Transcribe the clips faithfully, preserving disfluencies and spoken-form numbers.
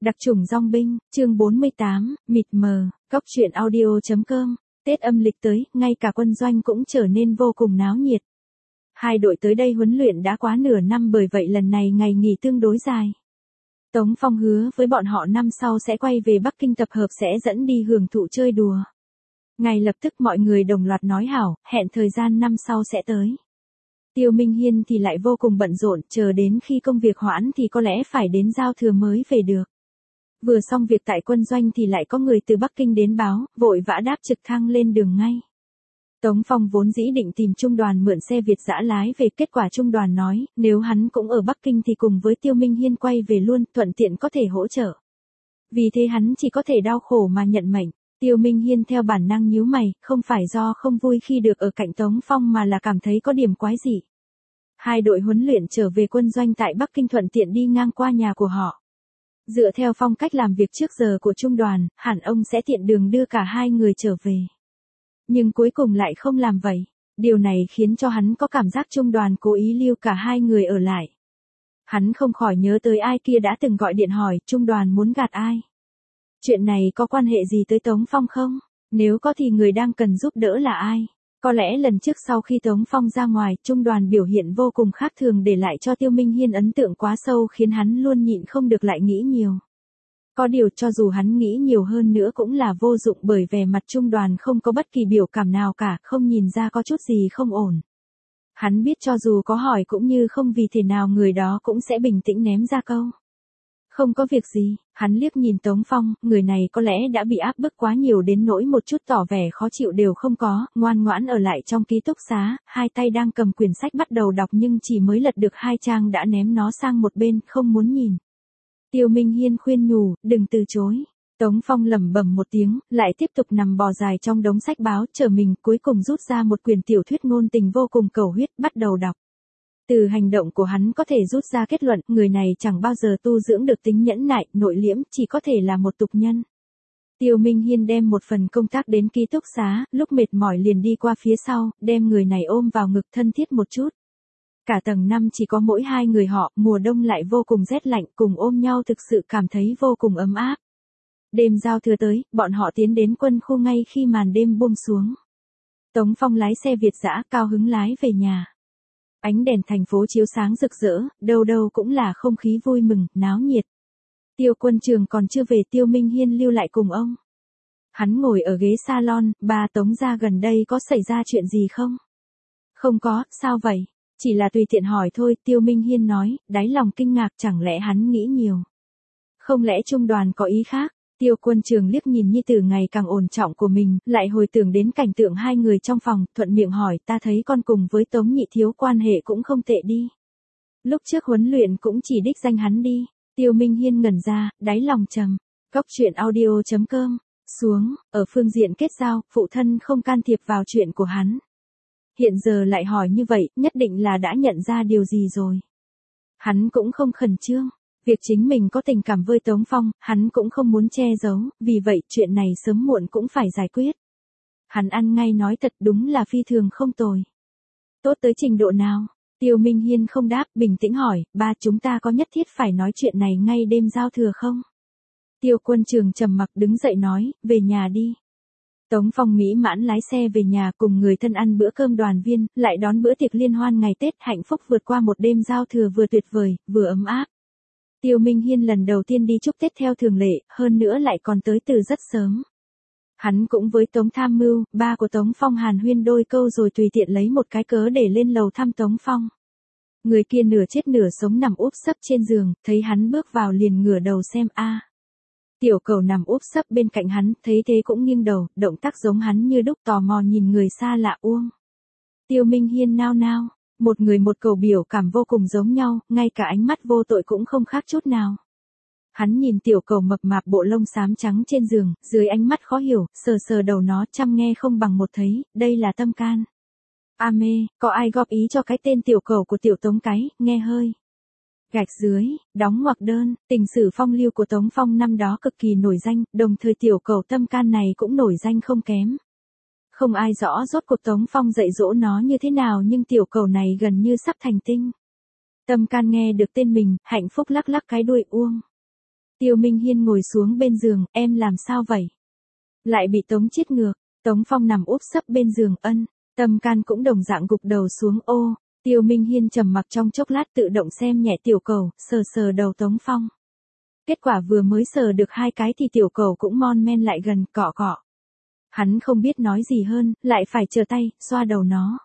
Đặc chủng dong binh, chương bốn mươi tám, mịt mờ, góc truyện audio.com. Tết âm lịch tới, ngay cả quân doanh cũng trở nên vô cùng náo nhiệt. Hai đội tới đây huấn luyện đã quá nửa năm, bởi vậy lần này ngày nghỉ tương đối dài. Tống Phong hứa với bọn họ năm sau sẽ quay về Bắc Kinh tập hợp, sẽ dẫn đi hưởng thụ chơi đùa. Ngay lập tức mọi người đồng loạt nói hảo, hẹn thời gian năm sau sẽ tới. Tiêu Minh Hiên thì lại vô cùng bận rộn, chờ đến khi công việc hoãn thì có lẽ phải đến giao thừa mới về được. Vừa xong việc tại quân doanh thì lại có người từ Bắc Kinh đến báo, vội vã đáp trực thăng lên đường ngay. Tống Phong vốn dĩ định tìm trung đoàn mượn xe Việt dã lái về, kết quả trung đoàn nói, nếu hắn cũng ở Bắc Kinh thì cùng với Tiêu Minh Hiên quay về luôn, thuận tiện có thể hỗ trợ. Vì thế hắn chỉ có thể đau khổ mà nhận mệnh. Tiêu Minh Hiên theo bản năng nhíu mày, không phải do không vui khi được ở cạnh Tống Phong mà là cảm thấy có điểm quái dị. Hai đội huấn luyện trở về quân doanh tại Bắc Kinh, thuận tiện đi ngang qua nhà của họ. Dựa theo phong cách làm việc trước giờ của trung đoàn, hẳn ông sẽ tiện đường đưa cả hai người trở về. Nhưng cuối cùng lại không làm vậy. Điều này khiến cho hắn có cảm giác trung đoàn cố ý lưu cả hai người ở lại. Hắn không khỏi nhớ tới ai kia đã từng gọi điện hỏi trung đoàn muốn gạt ai. Chuyện này có quan hệ gì tới Tống Phong không? Nếu có thì người đang cần giúp đỡ là ai? Có lẽ lần trước sau khi Tống Phong ra ngoài, trung đoàn biểu hiện vô cùng khác thường để lại cho Tiêu Minh Hiên ấn tượng quá sâu, khiến hắn luôn nhịn không được lại nghĩ nhiều. Có điều cho dù hắn nghĩ nhiều hơn nữa cũng là vô dụng, bởi vẻ mặt trung đoàn không có bất kỳ biểu cảm nào cả, không nhìn ra có chút gì không ổn. Hắn biết cho dù có hỏi cũng như không, vì thế nào người đó cũng sẽ bình tĩnh ném ra câu. Không có việc gì. Hắn liếc nhìn Tống Phong, người này có lẽ đã bị áp bức quá nhiều đến nỗi một chút tỏ vẻ khó chịu đều không có, ngoan ngoãn ở lại trong ký túc xá, hai tay đang cầm quyển sách bắt đầu đọc nhưng chỉ mới lật được hai trang đã ném nó sang một bên, không muốn nhìn. Tiêu Minh Hiên khuyên nhủ, đừng từ chối. Tống Phong lẩm bẩm một tiếng, lại tiếp tục nằm bò dài trong đống sách báo, chờ mình, cuối cùng rút ra một quyển tiểu thuyết ngôn tình vô cùng cầu huyết, bắt đầu đọc. Từ hành động của hắn có thể rút ra kết luận, người này chẳng bao giờ tu dưỡng được tính nhẫn nại, nội liễm, chỉ có thể là một tục nhân. Tiêu Minh Hiên đem một phần công tác đến ký túc xá, lúc mệt mỏi liền đi qua phía sau, đem người này ôm vào ngực thân thiết một chút. Cả tầng năm chỉ có mỗi hai người họ, mùa đông lại vô cùng rét lạnh, cùng ôm nhau thực sự cảm thấy vô cùng ấm áp. Đêm giao thừa tới, bọn họ tiến đến quân khu ngay khi màn đêm buông xuống. Tống Phong lái xe Việt dã cao hứng lái về nhà. Ánh đèn thành phố chiếu sáng rực rỡ, đâu đâu cũng là không khí vui mừng, náo nhiệt. Tiêu Quân Trường còn chưa về, Tiêu Minh Hiên lưu lại cùng ông. Hắn ngồi ở ghế salon, ba Tống gia gần đây có xảy ra chuyện gì không? Không có, sao vậy? Chỉ là tùy tiện hỏi thôi, Tiêu Minh Hiên nói, đáy lòng kinh ngạc, chẳng lẽ hắn nghĩ nhiều. Không lẽ trung đoàn có ý khác? Tiêu Quân Trường liếc nhìn nhi tử ngày càng ổn trọng của mình, lại hồi tưởng đến cảnh tượng hai người trong phòng, thuận miệng hỏi, ta thấy con cùng với Tống nhị thiếu quan hệ cũng không tệ đi. Lúc trước huấn luyện cũng chỉ đích danh hắn đi. Tiêu Minh Hiên ngẩn ra, đáy lòng trầm. Góc truyện audio.com. Xuống, ở phương diện kết giao, phụ thân không can thiệp vào chuyện của hắn. Hiện giờ lại hỏi như vậy, nhất định là đã nhận ra điều gì rồi. Hắn cũng không khẩn trương. Việc chính mình có tình cảm với Tống Phong, hắn cũng không muốn che giấu, vì vậy chuyện này sớm muộn cũng phải giải quyết. Hắn ăn ngay nói thật, đúng là phi thường không tồi. Tốt tới trình độ nào? Tiêu Minh Hiên không đáp, bình tĩnh hỏi, ba chúng ta có nhất thiết phải nói chuyện này ngay đêm giao thừa không? Tiêu Quân Trường trầm mặc đứng dậy nói, về nhà đi. Tống Phong mỹ mãn lái xe về nhà, cùng người thân ăn bữa cơm đoàn viên, lại đón bữa tiệc liên hoan ngày Tết, hạnh phúc vượt qua một đêm giao thừa vừa tuyệt vời, vừa ấm áp. Tiêu Minh Hiên lần đầu tiên đi chúc Tết theo thường lệ, hơn nữa lại còn tới từ rất sớm. Hắn cũng với Tống Tham Mưu, ba của Tống Phong hàn huyên đôi câu rồi tùy tiện lấy một cái cớ để lên lầu thăm Tống Phong. Người kia nửa chết nửa sống nằm úp sấp trên giường, thấy hắn bước vào liền ngửa đầu xem a. Tiểu Cầu nằm úp sấp bên cạnh hắn, thấy thế cũng nghiêng đầu, động tác giống hắn như đúc, tò mò nhìn người xa lạ uông. Tiêu Minh Hiên nao nao. Một người một cầu biểu cảm vô cùng giống nhau, ngay cả ánh mắt vô tội cũng không khác chút nào. Hắn nhìn Tiểu Cầu mập mạp bộ lông xám trắng trên giường, dưới ánh mắt khó hiểu, sờ sờ đầu nó, chăm nghe không bằng một thấy, đây là tâm can. A mê, có ai góp ý cho cái tên Tiểu Cầu của Tiểu Tống cái, nghe hơi. Gạch dưới, đóng ngoặc đơn, tình sử phong lưu của Tống Phong năm đó cực kỳ nổi danh, đồng thời Tiểu Cầu tâm can này cũng nổi danh không kém. Không ai rõ rốt cuộc Tống Phong dạy dỗ nó như thế nào, nhưng Tiểu Cầu này gần như sắp thành tinh. Tâm can nghe được tên mình, hạnh phúc lắc lắc cái đuôi uông. Tiêu Minh Hiên ngồi xuống bên giường, em làm sao vậy? Lại bị Tống Chiết ngược. Tống Phong nằm úp sấp bên giường, ân. Tâm Can cũng đồng dạng gục đầu xuống, ô. Tiêu Minh Hiên trầm mặc trong chốc lát tự động xem nhẹ tiểu cầu, sờ sờ đầu Tống Phong. Kết quả vừa mới sờ được hai cái thì tiểu cầu cũng mon men lại gần, cọ cọ. Hắn không biết nói gì hơn, lại phải chờ tay, xoa đầu nó.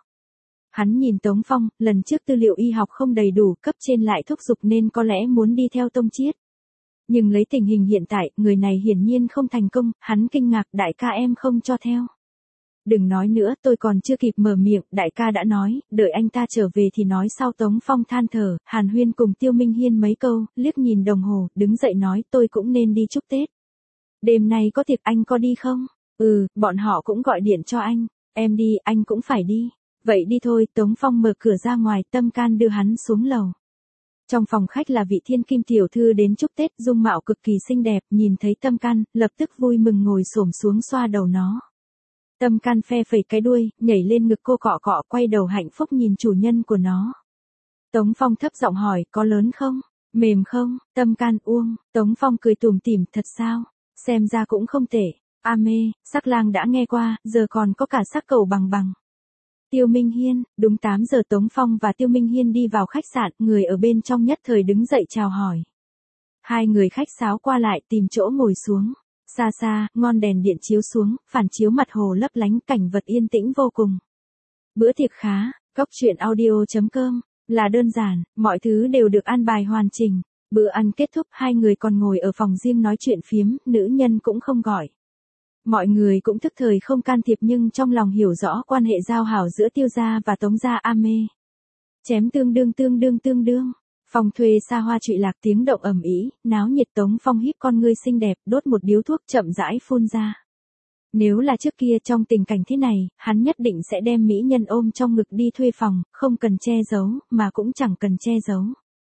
Hắn nhìn Tống Phong, lần trước tư liệu y học không đầy đủ, cấp trên lại thúc giục nên có lẽ muốn đi theo Tông Chiết. Nhưng lấy tình hình hiện tại, người này hiển nhiên không thành công, hắn kinh ngạc, đại ca em không cho theo. Đừng nói nữa, tôi còn chưa kịp mở miệng, đại ca đã nói, đợi anh ta trở về thì nói sau. Tống Phong than thở, hàn huyên cùng Tiêu Minh Hiên mấy câu, liếc nhìn đồng hồ, đứng dậy nói tôi cũng nên đi chúc Tết. Đêm nay có tiệc, anh có đi không? Ừ, bọn họ cũng gọi điện cho anh, em đi, anh cũng phải đi. Vậy đi thôi. Tống Phong mở cửa ra ngoài, Tâm Can đưa hắn xuống lầu. Trong phòng khách là vị thiên kim tiểu thư đến chúc Tết, dung mạo cực kỳ xinh đẹp, nhìn thấy Tâm Can, lập tức vui mừng ngồi xổm xuống xoa đầu nó. Tâm Can phe phẩy cái đuôi, nhảy lên ngực cô cọ cọ, quay đầu hạnh phúc nhìn chủ nhân của nó. Tống Phong thấp giọng hỏi, có lớn không? Mềm không? Tâm Can uông. Tống Phong cười tủm tỉm, thật sao? Xem ra cũng không tệ. A mê, sắc lang đã nghe qua, giờ còn có cả sắc cầu bằng bằng. Tiêu Minh Hiên, đúng tám giờ Tống Phong và Tiêu Minh Hiên đi vào khách sạn, người ở bên trong nhất thời đứng dậy chào hỏi. Hai người khách sáo qua lại tìm chỗ ngồi xuống. Xa xa, ngon đèn điện chiếu xuống, phản chiếu mặt hồ lấp lánh, cảnh vật yên tĩnh vô cùng. Bữa tiệc khá, cốc truyện audio chấm com, là đơn giản, mọi thứ đều được an bài hoàn chỉnh. Bữa ăn kết thúc, hai người còn ngồi ở phòng riêng nói chuyện phiếm, nữ nhân cũng không gọi. Mọi người cũng thức thời không can thiệp nhưng trong lòng hiểu rõ quan hệ giao hảo giữa Tiêu gia và Tống gia. A mê. Chém tương đương tương đương tương đương. Phòng thuê xa hoa trụy lạc, tiếng động ầm ĩ, náo nhiệt. Tống Phong híp con ngươi xinh đẹp, đốt một điếu thuốc chậm rãi phun ra. Nếu là trước kia trong tình cảnh thế này, hắn nhất định sẽ đem mỹ nhân ôm trong ngực đi thuê phòng, không cần che giấu, mà cũng chẳng cần che giấu.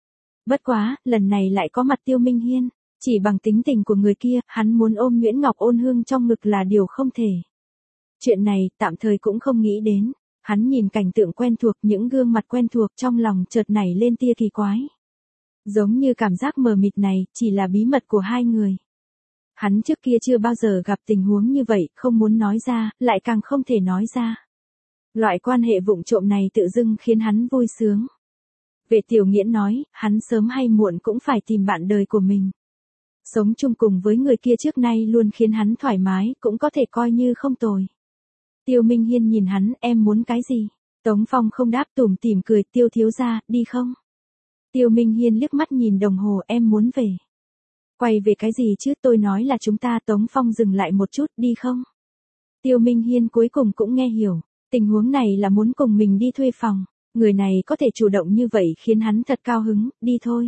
Bất quá, lần này lại có mặt Tiêu Minh Hiên. Chỉ bằng tính tình của người kia, hắn muốn ôm Nguyễn Ngọc Ôn Hương trong ngực là điều không thể. Chuyện này, tạm thời cũng không nghĩ đến. Hắn nhìn cảnh tượng quen thuộc, những gương mặt quen thuộc, trong lòng chợt nảy lên tia kỳ quái. Giống như cảm giác mờ mịt này, chỉ là bí mật của hai người. Hắn trước kia chưa bao giờ gặp tình huống như vậy, không muốn nói ra, lại càng không thể nói ra. Loại quan hệ vụng trộm này tự dưng khiến hắn vui sướng. Vệ Tiểu Nghiễn nói, hắn sớm hay muộn cũng phải tìm bạn đời của mình. Sống chung cùng với người kia trước nay luôn khiến hắn thoải mái, cũng có thể coi như không tồi. Tiêu Minh Hiên nhìn hắn, em muốn cái gì? Tống Phong không đáp, tủm tỉm cười, Tiêu thiếu gia, đi không? Tiêu Minh Hiên liếc mắt nhìn đồng hồ, em muốn về. Quay về cái gì chứ, tôi nói là chúng ta. Tống Phong dừng lại một chút, đi không? Tiêu Minh Hiên cuối cùng cũng nghe hiểu, tình huống này là muốn cùng mình đi thuê phòng. Người này có thể chủ động như vậy khiến hắn thật cao hứng, đi thôi.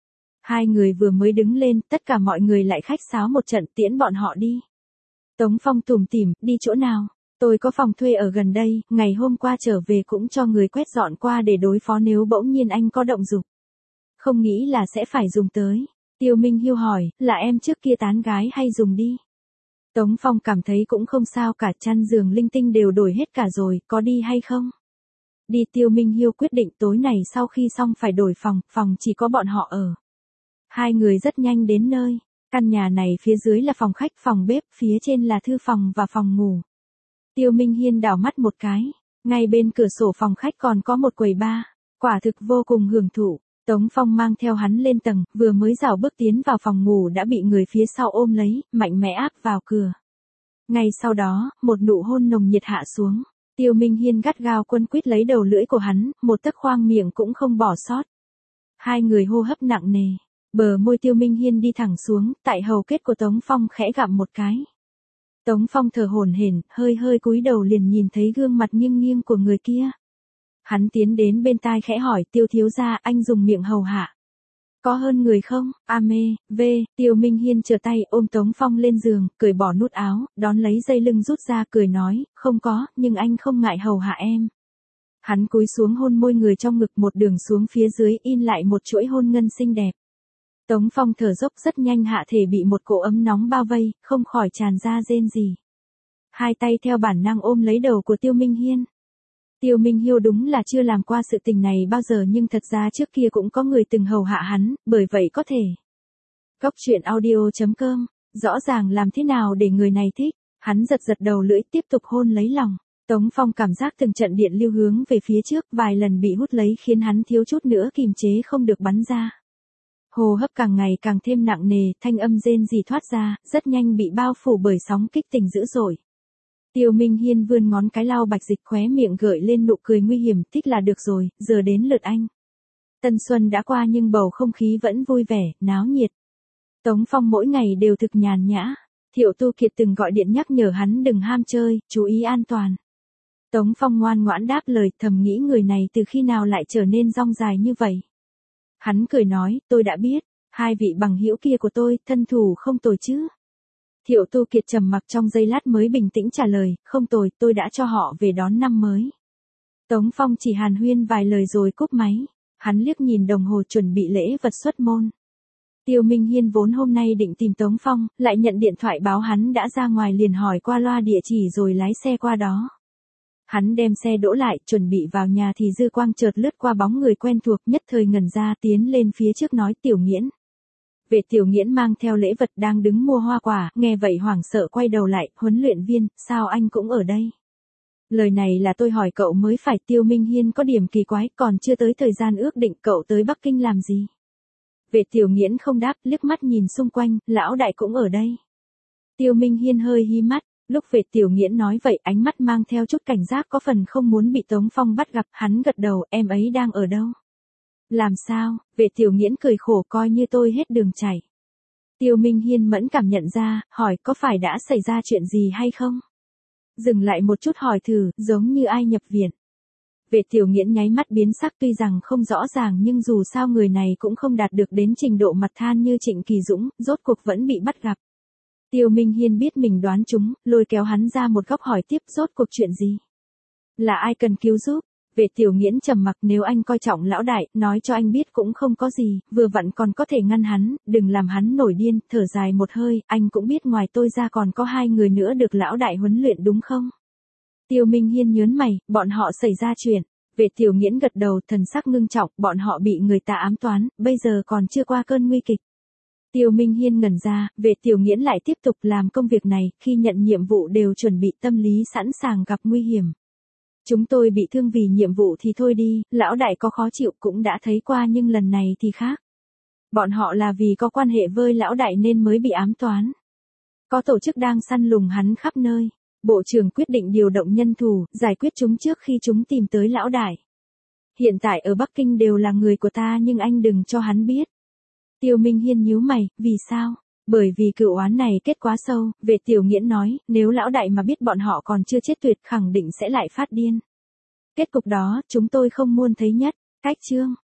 Hai người vừa mới đứng lên, tất cả mọi người lại khách sáo một trận, tiễn bọn họ đi. Tống Phong tủm tỉm, đi chỗ nào? Tôi có phòng thuê ở gần đây, ngày hôm qua trở về cũng cho người quét dọn qua để đối phó nếu bỗng nhiên anh có động dục. Không nghĩ là sẽ phải dùng tới. Tiêu Minh Hiêu hỏi, là em trước kia tán gái hay dùng đi? Tống Phong cảm thấy cũng không sao cả, chăn giường linh tinh đều đổi hết cả rồi, có đi hay không? Đi. Tiêu Minh Hiêu quyết định tối này sau khi xong phải đổi phòng, phòng chỉ có bọn họ ở. Hai người rất nhanh đến nơi. Căn nhà này phía dưới là phòng khách, phòng bếp, phía trên là thư phòng và phòng ngủ. Tiêu Minh Hiên đảo mắt một cái. Ngay bên cửa sổ phòng khách còn có một quầy bar. Quả thực vô cùng hưởng thụ. Tống Phong mang theo hắn lên tầng, vừa mới rảo bước tiến vào phòng ngủ đã bị người phía sau ôm lấy, mạnh mẽ áp vào cửa. Ngay sau đó, một nụ hôn nồng nhiệt hạ xuống. Tiêu Minh Hiên gắt gao quấn quýt lấy đầu lưỡi của hắn, một tấc khoang miệng cũng không bỏ sót. Hai người hô hấp nặng nề. Bờ môi Tiêu Minh Hiên đi thẳng xuống, tại hầu kết của Tống Phong khẽ gặm một cái. Tống Phong thở hổn hển, hơi hơi cúi đầu liền nhìn thấy gương mặt nghiêng nghiêng của người kia. Hắn tiến đến bên tai khẽ hỏi, Tiêu thiếu gia, anh dùng miệng hầu hạ. Có hơn người không? A mê, v. Tiêu Minh Hiên trở tay ôm Tống Phong lên giường, cởi bỏ nút áo, đón lấy dây lưng rút ra, cười nói, không có, nhưng anh không ngại hầu hạ em. Hắn cúi xuống hôn môi người trong ngực, một đường xuống phía dưới in lại một chuỗi hôn ngân xinh đẹp. Tống Phong thở dốc, rất nhanh hạ thể bị một cỗ ấm nóng bao vây, không khỏi tràn ra rên rỉ. Hai tay theo bản năng ôm lấy đầu của Tiêu Minh Hiên. Tiêu Minh Hiêu đúng là chưa làm qua sự tình này bao giờ nhưng thật ra trước kia cũng có người từng hầu hạ hắn, bởi vậy có thể Cóc truyện audio chấm com, rõ ràng làm thế nào để người này thích, hắn giật giật đầu lưỡi tiếp tục hôn lấy lòng. Tống Phong cảm giác từng trận điện lưu hướng về phía trước vài lần bị hút lấy khiến hắn thiếu chút nữa kìm chế không được bắn ra. Hô hấp càng ngày càng thêm nặng nề, thanh âm rên rỉ thoát ra, rất nhanh bị bao phủ bởi sóng kích tình dữ dội. Tiêu Minh Hiên vươn ngón cái lau bạch dịch khóe miệng gợi lên nụ cười nguy hiểm, thích là được rồi, giờ đến lượt anh. Tân xuân đã qua nhưng bầu không khí vẫn vui vẻ, náo nhiệt. Tống Phong mỗi ngày đều thực nhàn nhã. Thiệu Tu Kiệt từng gọi điện nhắc nhở hắn đừng ham chơi, chú ý an toàn. Tống Phong ngoan ngoãn đáp lời, thầm nghĩ người này từ khi nào lại trở nên dong dài như vậy. Hắn cười nói, tôi đã biết, hai vị bằng hữu kia của tôi, thân thủ không tồi chứ. Thiệu Tu Kiệt trầm mặc trong giây lát mới bình tĩnh trả lời, không tồi, tôi đã cho họ về đón năm mới. Tống Phong chỉ hàn huyên vài lời rồi cúp máy, hắn liếc nhìn đồng hồ chuẩn bị lễ vật xuất môn. Tiêu Minh Hiên vốn hôm nay định tìm Tống Phong, lại nhận điện thoại báo hắn đã ra ngoài liền hỏi qua loa địa chỉ rồi lái xe qua đó. Hắn đem xe đỗ lại, chuẩn bị vào nhà thì dư quang chợt lướt qua bóng người quen thuộc, nhất thời ngẩn ra tiến lên phía trước nói Tiểu Nghiễn. Vệ Tiểu Nghiễn mang theo lễ vật đang đứng mua hoa quả, nghe vậy hoảng sợ quay đầu lại, huấn luyện viên, sao anh cũng ở đây? Lời này là tôi hỏi cậu mới phải. Tiêu Minh Hiên có điểm kỳ quái, còn chưa tới thời gian ước định, cậu tới Bắc Kinh làm gì? Vệ Tiểu Nghiễn không đáp, liếc mắt nhìn xung quanh, lão đại cũng ở đây. Tiêu Minh Hiên hơi hí mắt, lúc Vệ Tiểu Nghiễn nói vậy ánh mắt mang theo chút cảnh giác có phần không muốn bị Tống Phong bắt gặp, hắn gật đầu, em ấy đang ở đâu? Làm sao? Vệ Tiểu Nghiễn cười khổ, coi như tôi hết đường chảy. Tiêu Minh Hiên mẫn cảm nhận ra, hỏi có phải đã xảy ra chuyện gì hay không? Dừng lại một chút hỏi thử, giống như ai nhập viện. Vệ Tiểu Nghiễn nháy mắt biến sắc, tuy rằng không rõ ràng nhưng dù sao người này cũng không đạt được đến trình độ mặt than như Trịnh Kỳ Dũng, rốt cuộc vẫn bị bắt gặp. Tiêu Minh Hiên biết mình đoán trúng, lôi kéo hắn ra một góc hỏi tiếp, rốt cuộc chuyện gì? Là ai cần cứu giúp? Vệ Tiểu Nghiễn trầm mặc, nếu anh coi trọng lão đại, nói cho anh biết cũng không có gì, vừa vặn còn có thể ngăn hắn, đừng làm hắn nổi điên. Thở dài một hơi, anh cũng biết ngoài tôi ra còn có hai người nữa được lão đại huấn luyện đúng không? Tiêu Minh Hiên nhớn mày, bọn họ xảy ra chuyện. Vệ Tiểu Nghiễn gật đầu, thần sắc ngưng trọng, bọn họ bị người ta ám toán, bây giờ còn chưa qua cơn nguy kịch. Tiêu Minh Hiên ngẩn ra, Vệ Tiểu Nghiễn lại tiếp tục làm công việc này, khi nhận nhiệm vụ đều chuẩn bị tâm lý sẵn sàng gặp nguy hiểm. Chúng tôi bị thương vì nhiệm vụ thì thôi đi, lão đại có khó chịu cũng đã thấy qua nhưng lần này thì khác. Bọn họ là vì có quan hệ với lão đại nên mới bị ám toán. Có tổ chức đang săn lùng hắn khắp nơi. Bộ trưởng quyết định điều động nhân thủ, giải quyết chúng trước khi chúng tìm tới lão đại. Hiện tại ở Bắc Kinh đều là người của ta nhưng anh đừng cho hắn biết. Tiêu Minh Hiên nhíu mày, vì sao? Bởi vì cựu oán này kết quá sâu. Vệ Tiểu Nghiễn nói, nếu lão đại mà biết bọn họ còn chưa chết tuyệt khẳng định sẽ lại phát điên. Kết cục đó, chúng tôi không muốn thấy nhất. Cách chương.